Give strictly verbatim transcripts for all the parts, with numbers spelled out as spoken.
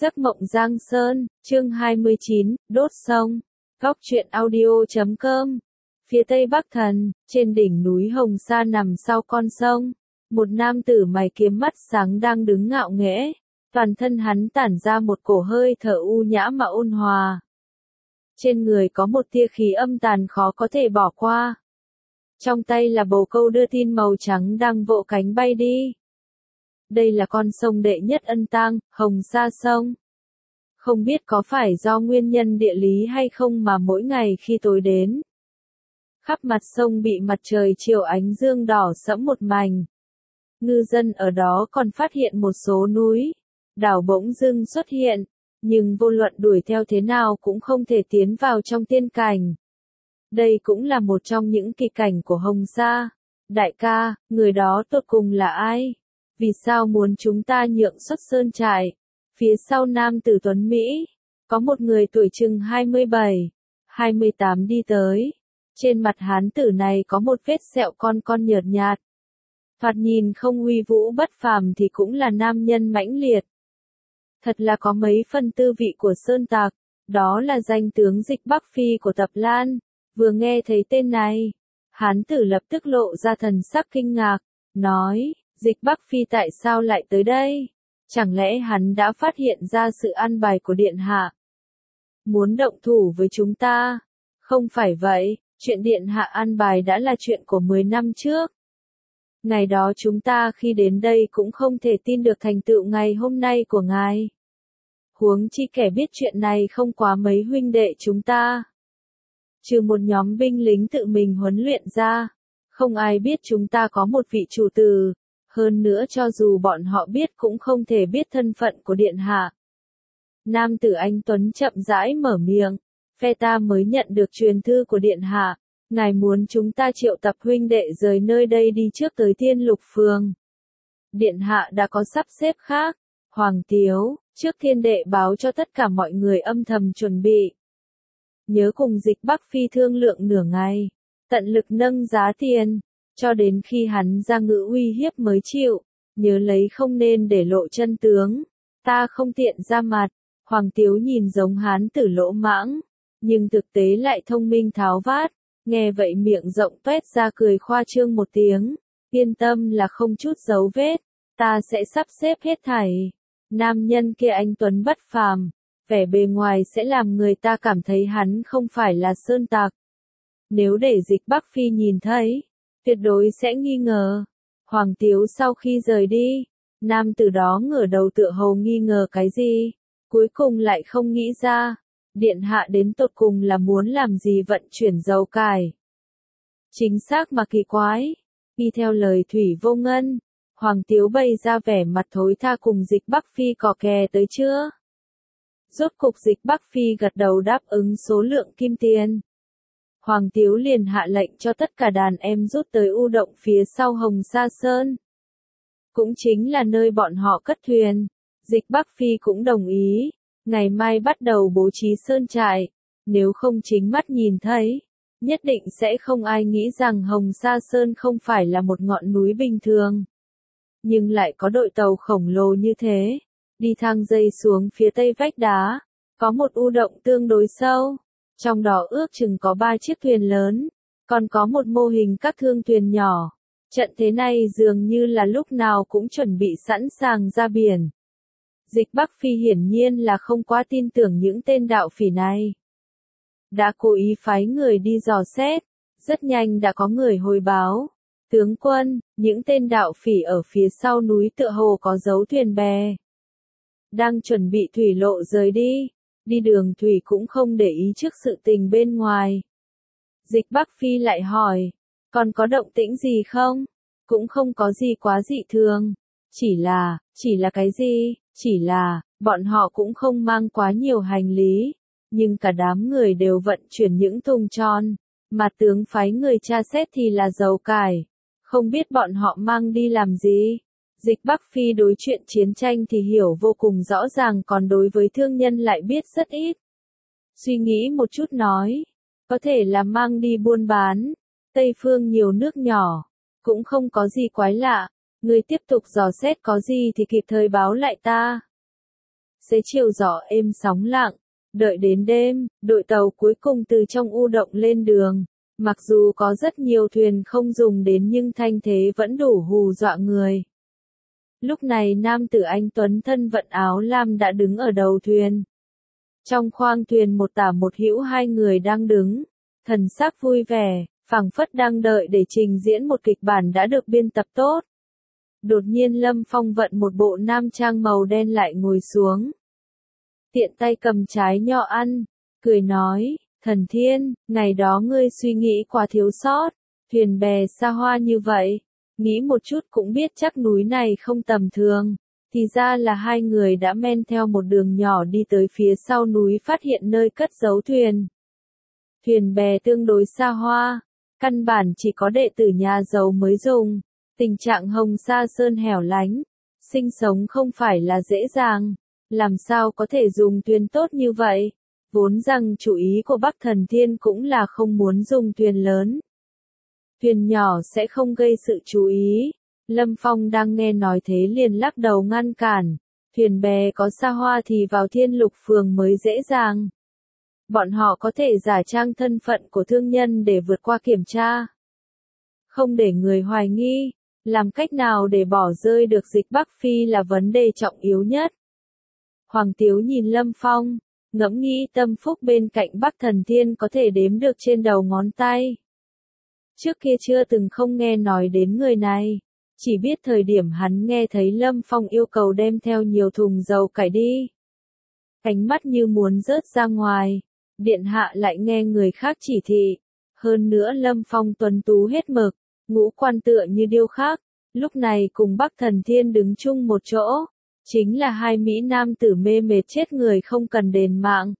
Giấc mộng Giang Sơn, chương hai mươi chín, đốt sông. Góc truyện audio chấm com. Phía tây Bắc Thần, trên đỉnh núi Hồng Sa nằm sau con sông, một nam tử mày kiếm mắt sáng đang đứng ngạo nghễ, toàn thân hắn tản ra một cổ hơi thở u nhã mà ôn hòa. Trên người có một tia khí âm tàn khó có thể bỏ qua. Trong tay là bồ câu đưa tin màu trắng đang vỗ cánh bay đi. Đây là con sông đệ nhất Ân Tang, Hồng Sa sông. Không biết có phải do nguyên nhân địa lý hay không mà mỗi ngày khi tối đến, khắp mặt sông bị mặt trời chiều ánh dương đỏ sẫm một mảnh. Ngư dân ở đó còn phát hiện một số núi, đảo bỗng dưng xuất hiện, nhưng vô luận đuổi theo thế nào cũng không thể tiến vào trong tiên cảnh. Đây cũng là một trong những kỳ cảnh của Hồng Sa. Đại ca, người đó tột cùng là ai? Vì sao muốn chúng ta nhượng xuất sơn trại? Phía sau nam tử tuấn Mỹ, có một người tuổi chừng hai mươi bảy, hai mươi tám đi tới. Trên mặt hán tử này có một vết sẹo con con nhợt nhạt. Thoạt nhìn không uy vũ bất phàm thì cũng là nam nhân mãnh liệt. Thật là có mấy phần tư vị của sơn tặc, đó là danh tướng Dịch Bắc Phi của Tập Lan. Vừa nghe thấy tên này, hán tử lập tức lộ ra thần sắc kinh ngạc, nói, Dịch Bắc Phi tại sao lại tới đây? Chẳng lẽ hắn đã phát hiện ra sự an bài của Điện Hạ? Muốn động thủ với chúng ta? Không phải vậy, chuyện Điện Hạ an bài đã là chuyện của mười năm trước. Ngày đó chúng ta khi đến đây cũng không thể tin được thành tựu ngày hôm nay của ngài. Huống chi kẻ biết chuyện này không quá mấy huynh đệ chúng ta. Trừ một nhóm binh lính tự mình huấn luyện ra, không ai biết chúng ta có một vị chủ tử. Hơn nữa cho dù bọn họ biết cũng không thể biết thân phận của Điện Hạ. Nam tử anh Tuấn chậm rãi mở miệng, phe ta mới nhận được truyền thư của Điện Hạ, ngài muốn chúng ta triệu tập huynh đệ rời nơi đây đi trước tới Thiên Lục Phường. Điện Hạ đã có sắp xếp khác, Hoàng Tiếu, trước Thiên Đệ báo cho tất cả mọi người âm thầm chuẩn bị. Nhớ cùng Dịch Bắc Phi thương lượng nửa ngày, tận lực nâng giá tiền. Cho đến khi hắn ra ngữ uy hiếp mới chịu, nhớ lấy không nên để lộ chân tướng, ta không tiện ra mặt. Hoàng Tiếu nhìn giống hán tử lỗ mãng, nhưng thực tế lại thông minh tháo vát, nghe vậy miệng rộng toét ra cười khoa trương một tiếng, yên tâm là không chút dấu vết, ta sẽ sắp xếp hết thảy. Nam nhân kia anh tuấn bất phàm, vẻ bề ngoài sẽ làm người ta cảm thấy hắn không phải là sơn tặc. Nếu để Dịch Bắc Phi nhìn thấy, tuyệt đối sẽ nghi ngờ. Hoàng Tiếu sau khi rời đi, nam tử đó ngửa đầu tựa hồ nghi ngờ cái gì, cuối cùng lại không nghĩ ra, Điện Hạ đến tột cùng là muốn làm gì vận chuyển dầu cải. Chính xác mà kỳ quái, y theo lời Thủy Vô Ngân, Hoàng Tiếu bày ra vẻ mặt thối tha cùng Dịch Bắc Phi cò kè tới chưa? Rốt cục Dịch Bắc Phi gật đầu đáp ứng số lượng kim tiền. Hoàng Tiếu liền hạ lệnh cho tất cả đàn em rút tới u động phía sau Hồng Sa Sơn. Cũng chính là nơi bọn họ cất thuyền. Dịch Bắc Phi cũng đồng ý, ngày mai bắt đầu bố trí sơn trại. Nếu không chính mắt nhìn thấy, nhất định sẽ không ai nghĩ rằng Hồng Sa Sơn không phải là một ngọn núi bình thường. Nhưng lại có đội tàu khổng lồ như thế, đi thang dây xuống phía tây vách đá, có một u động tương đối sâu. Trong đó ước chừng có ba chiếc thuyền lớn, còn có một mô hình các thương thuyền nhỏ. Trận thế này dường như là lúc nào cũng chuẩn bị sẵn sàng ra biển. Dịch Bắc Phi hiển nhiên là không quá tin tưởng những tên đạo phỉ này. Đã cố ý phái người đi dò xét, rất nhanh đã có người hồi báo. Tướng quân, những tên đạo phỉ ở phía sau núi tựa hồ có dấu thuyền bè. Đang chuẩn bị thủy lộ rời đi. Đi đường thủy cũng không để ý trước sự tình bên ngoài. Dịch Bắc Phi lại hỏi, còn có động tĩnh gì không? Cũng không có gì quá dị thường. Chỉ là, chỉ là cái gì? Chỉ là, bọn họ cũng không mang quá nhiều hành lý. Nhưng cả đám người đều vận chuyển những thùng tròn. Mà tướng phái người tra xét thì là dầu cải. Không biết bọn họ mang đi làm gì? Dịch Bắc Phi đối chuyện chiến tranh thì hiểu vô cùng rõ ràng, còn đối với thương nhân lại biết rất ít. Suy nghĩ một chút nói, có thể là mang đi buôn bán. Tây phương nhiều nước nhỏ, cũng không có gì quái lạ. Người tiếp tục dò xét có gì thì kịp thời báo lại ta. xế chiều gió êm sóng lặng. Đợi đến đêm, đội tàu cuối cùng từ trong u động lên đường. Mặc dù có rất nhiều thuyền không dùng đến nhưng thanh thế vẫn đủ hù dọa người. Lúc này nam tử anh tuấn thân vận áo lam đã đứng ở đầu thuyền. Trong khoang thuyền một tả một hữu hai người đang đứng, thần sắc vui vẻ, phảng phất đang đợi để trình diễn một kịch bản đã được biên tập tốt. Đột nhiên Lâm Phong vận một bộ nam trang màu đen lại ngồi xuống. Tiện tay cầm trái nho ăn, cười nói, Thần Thiên, ngày đó ngươi suy nghĩ quá thiếu sót, thuyền bè xa hoa như vậy, nghĩ một chút cũng biết chắc núi này không tầm thường, thì ra là hai người đã men theo một đường nhỏ đi tới phía sau núi phát hiện nơi cất giấu thuyền. Thuyền bè tương đối xa hoa, căn bản chỉ có đệ tử nhà giàu mới dùng, tình trạng Hồng Sa Sơn hẻo lánh, sinh sống không phải là dễ dàng, làm sao có thể dùng thuyền tốt như vậy. Vốn rằng chủ ý của Bắc Thần Thiên cũng là không muốn dùng thuyền lớn. Thuyền nhỏ sẽ không gây sự chú ý. Lâm Phong đang nghe nói thế liền lắc đầu ngăn cản. Thuyền bè có xa hoa thì vào Thiên Lục Phường mới dễ dàng. Bọn họ có thể giả trang thân phận của thương nhân để vượt qua kiểm tra. Không để người hoài nghi. Làm cách nào để bỏ rơi được dịch Bắc Phi là vấn đề trọng yếu nhất. Hoàng Tiếu nhìn Lâm Phong. Ngẫm nghĩ tâm phúc bên cạnh Bắc Thần Thiên có thể đếm được trên đầu ngón tay. Trước kia chưa từng không nghe nói đến người này, chỉ biết thời điểm hắn nghe thấy Lâm Phong yêu cầu đem theo nhiều thùng dầu cải đi. Ánh mắt như muốn rớt ra ngoài, điện hạ lại nghe người khác chỉ thị. Hơn nữa Lâm Phong tuấn tú hết mực, ngũ quan tựa như điêu khắc, lúc này cùng Bắc Thần Thiên đứng chung một chỗ. Chính là hai Mỹ nam tử mê mệt chết người không cần đền mạng.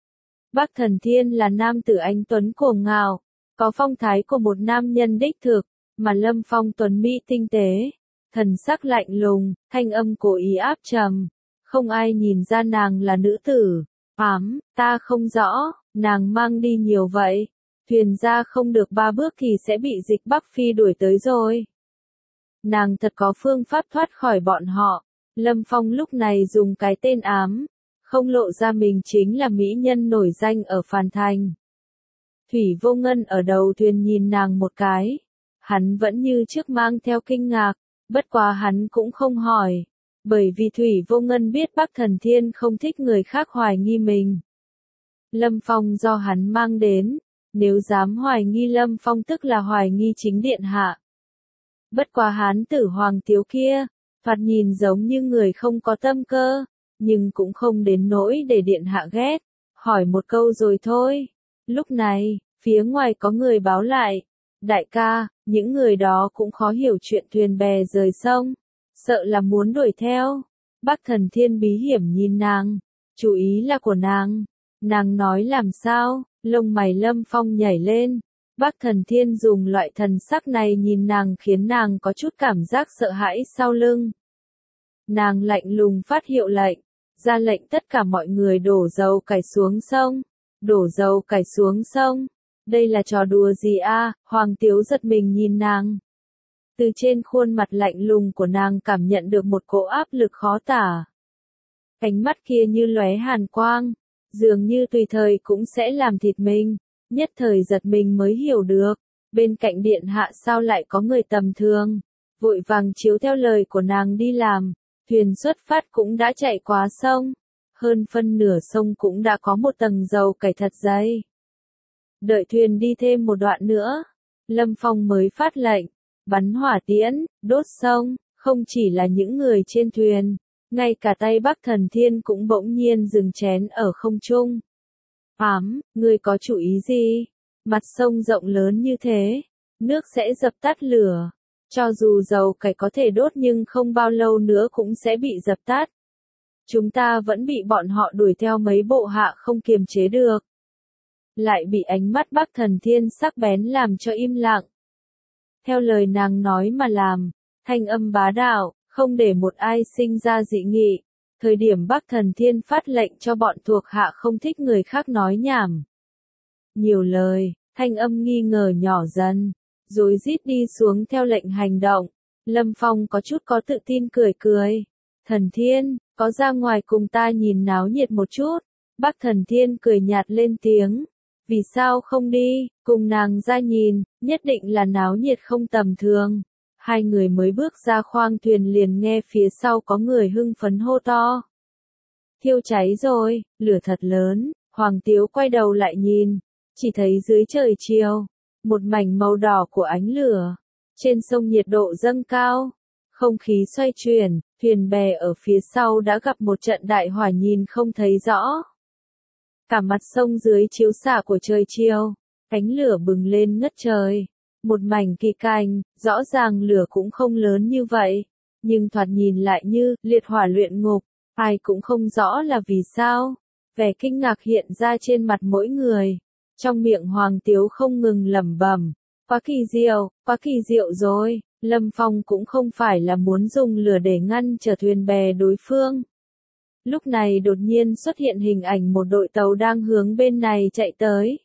Bắc Thần Thiên là nam tử anh tuấn cuồng ngạo, có phong thái của một nam nhân đích thực, mà Lâm Phong tuấn Mỹ tinh tế, thần sắc lạnh lùng, thanh âm cố ý áp trầm, không ai nhìn ra nàng là nữ tử. Ám, ta không rõ, nàng mang đi nhiều vậy, thuyền ra không được ba bước thì sẽ bị dịch Bắc Phi đuổi tới rồi. Nàng thật có phương pháp thoát khỏi bọn họ. Lâm Phong lúc này dùng cái tên ám, không lộ ra mình chính là mỹ nhân nổi danh ở Phàn Thành. Thủy Vô Ngân ở đầu thuyền nhìn nàng một cái, hắn vẫn như trước mang theo kinh ngạc, bất quá hắn cũng không hỏi, bởi vì Thủy Vô Ngân biết Bắc Thần Thiên không thích người khác hoài nghi mình. Lâm Phong do hắn mang đến, nếu dám hoài nghi Lâm Phong tức là hoài nghi chính điện hạ. Bất quá hán tử Hoàng Tiếu kia, thoạt nhìn giống như người không có tâm cơ, nhưng cũng không đến nỗi để điện hạ ghét, hỏi một câu rồi thôi. Lúc này, phía ngoài có người báo lại, đại ca, những người đó cũng khó hiểu chuyện thuyền bè rời sông, sợ là muốn đuổi theo. Bắc Thần Thiên bí hiểm nhìn nàng, chú ý là của nàng, nàng nói làm sao, lông mày Lâm Phong nhảy lên. Bắc Thần Thiên dùng loại thần sắc này nhìn nàng khiến nàng có chút cảm giác sợ hãi sau lưng. Nàng lạnh lùng phát hiệu lệnh, ra lệnh tất cả mọi người đổ dầu cải xuống sông, đổ dầu cải xuống sông. Đây là trò đùa gì a? À? Hoàng Tiếu giật mình nhìn nàng. Từ trên khuôn mặt lạnh lùng của nàng cảm nhận được một cỗ áp lực khó tả. Ánh mắt kia như lóe hàn quang, dường như tùy thời cũng sẽ làm thịt mình. Nhất thời giật mình mới hiểu được, bên cạnh điện hạ sao lại có người tầm thường, vội vàng chiếu theo lời của nàng đi làm, thuyền xuất phát cũng đã chạy quá sông, hơn phân nửa sông cũng đã có một tầng dầu cải thật dày. Đợi thuyền đi thêm một đoạn nữa, Lâm Phong mới phát lệnh, bắn hỏa tiễn, đốt sông, không chỉ là những người trên thuyền, ngay cả tay Bắc Thần Thiên cũng bỗng nhiên dừng chén ở không trung. Ám, ngươi có chủ ý gì? Mặt sông rộng lớn như thế, nước sẽ dập tắt lửa. Cho dù dầu cải có thể đốt nhưng không bao lâu nữa cũng sẽ bị dập tắt. Chúng ta vẫn bị bọn họ đuổi theo mấy bộ hạ không kiềm chế được. Lại bị ánh mắt Bắc Thần Thiên sắc bén làm cho im lặng. Theo lời nàng nói mà làm, thanh âm bá đạo, không để một ai sinh ra dị nghị. Thời điểm Bắc Thần Thiên phát lệnh cho bọn thuộc hạ không thích người khác nói nhảm. Nhiều lời, thanh âm nghi ngờ nhỏ dần, rồi rít đi xuống theo lệnh hành động. Lâm Phong có chút có tự tin cười cười. Thần Thiên, có ra ngoài cùng ta nhìn náo nhiệt một chút. Bắc Thần Thiên cười nhạt lên tiếng. Vì sao không đi, cùng nàng ra nhìn, nhất định là náo nhiệt không tầm thường. Hai người mới bước ra khoang thuyền liền nghe phía sau có người hưng phấn hô to. Thiêu cháy rồi, lửa thật lớn, Hoàng Tiếu quay đầu lại nhìn, chỉ thấy dưới trời chiều, một mảnh màu đỏ của ánh lửa. Trên sông nhiệt độ dâng cao, không khí xoay chuyển, thuyền bè ở phía sau đã gặp một trận đại hỏa nhìn không thấy rõ. Cả mặt sông dưới chiếu xạ của trời chiều, ánh lửa bừng lên ngất trời. Một mảnh kỳ cành, rõ ràng lửa cũng không lớn như vậy, nhưng thoạt nhìn lại như liệt hỏa luyện ngục, ai cũng không rõ là vì sao. Vẻ kinh ngạc hiện ra trên mặt mỗi người, trong miệng Hoàng Tiếu không ngừng lẩm bẩm, quá kỳ diệu, quá kỳ diệu rồi. Lâm Phong cũng không phải là muốn dùng lửa để ngăn trở thuyền bè đối phương. Lúc này đột nhiên xuất hiện hình ảnh một đội tàu đang hướng bên này chạy tới.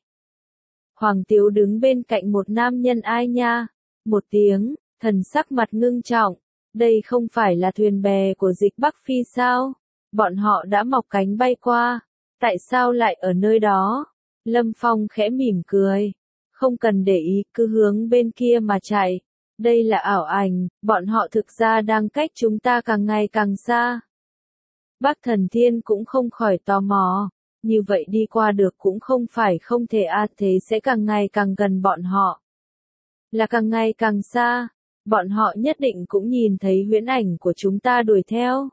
Hoàng Tiếu đứng bên cạnh một nam nhân. Ai nha? Một tiếng, thần sắc mặt ngưng trọng. Đây không phải là thuyền bè của Dịch Bắc Phi sao? Bọn họ đã mọc cánh bay qua. Tại sao lại ở nơi đó? Lâm Phong khẽ mỉm cười. Không cần để ý, cứ hướng bên kia mà chạy. Đây là ảo ảnh, bọn họ thực ra đang cách chúng ta càng ngày càng xa. Bắc Thần Thiên cũng không khỏi tò mò. Như vậy đi qua được cũng không phải không thể a, thế sẽ càng ngày càng gần bọn họ. Là càng ngày càng xa, bọn họ nhất định cũng nhìn thấy huyễn ảnh của chúng ta đuổi theo.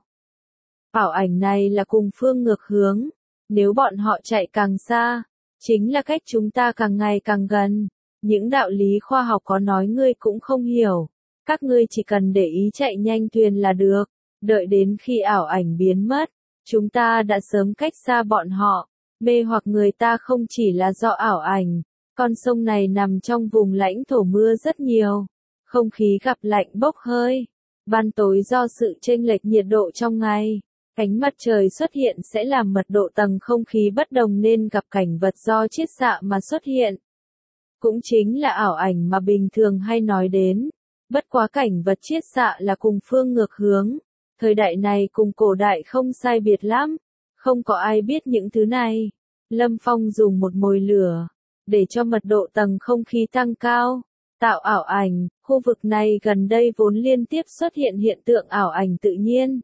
Ảo ảnh này là cùng phương ngược hướng, nếu bọn họ chạy càng xa, chính là cách chúng ta càng ngày càng gần. Những đạo lý khoa học có nói ngươi cũng không hiểu, các ngươi chỉ cần để ý chạy nhanh thuyền là được, đợi đến khi ảo ảnh biến mất. Chúng ta đã sớm cách xa bọn họ, mê hoặc người ta không chỉ là do ảo ảnh, con sông này nằm trong vùng lãnh thổ mưa rất nhiều, không khí gặp lạnh bốc hơi, ban tối do sự chênh lệch nhiệt độ trong ngày, ánh mặt trời xuất hiện sẽ làm mật độ tầng không khí bất đồng nên gặp cảnh vật do chiết xạ mà xuất hiện. Cũng chính là ảo ảnh mà bình thường hay nói đến, bất quá cảnh vật chiết xạ là cùng phương ngược hướng. Thời đại này cùng cổ đại không sai biệt lắm, không có ai biết những thứ này. Lâm Phong dùng một mồi lửa, để cho mật độ tầng không khí tăng cao, tạo ảo ảnh. Khu vực này gần đây vốn liên tiếp xuất hiện hiện tượng ảo ảnh tự nhiên.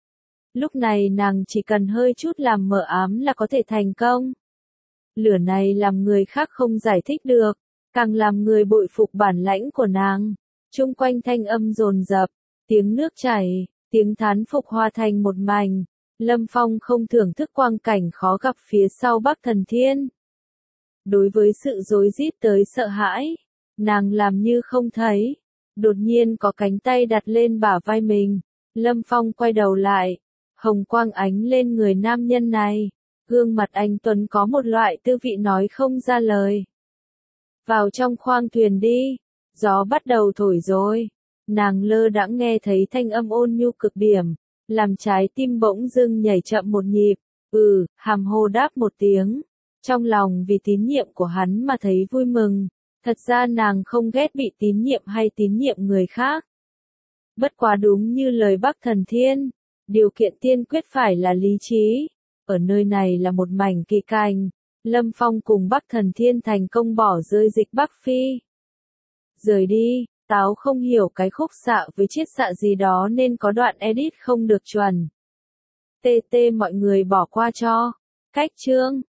Lúc này nàng chỉ cần hơi chút làm mờ ám là có thể thành công. Lửa này làm người khác không giải thích được, càng làm người bội phục bản lãnh của nàng. Chung quanh thanh âm dồn dập, tiếng nước chảy, tiếng thán phục hòa thành một mảnh. Lâm Phong không thưởng thức quang cảnh khó gặp phía sau Bắc Thần Thiên. Đối với sự rối rít tới sợ hãi, nàng làm như không thấy. Đột nhiên có cánh tay đặt lên bả vai mình. Lâm Phong quay đầu lại, hồng quang ánh lên người nam nhân này. Gương mặt anh tuấn có một loại tư vị nói không ra lời. Vào trong khoang thuyền đi, gió bắt đầu thổi rồi. Nàng lơ đãng nghe thấy thanh âm ôn nhu cực điểm, làm trái tim bỗng dưng nhảy chậm một nhịp. Ừ, hàm hồ đáp một tiếng. Trong lòng vì tín nhiệm của hắn mà thấy vui mừng. Thật ra nàng không ghét bị tín nhiệm hay tín nhiệm người khác. Bất quá đúng như lời Bắc Thần Thiên, điều kiện tiên quyết phải là lý trí. Ở nơi này là một mảnh kỳ cành. Lâm Phong cùng Bắc Thần Thiên thành công bỏ rơi Dịch Bắc Phi. Rời đi, táo không hiểu cái khúc xạ với chiết xạ gì đó nên có đoạn edit không được chuẩn. tê tê mọi người bỏ qua cho. Cách chương.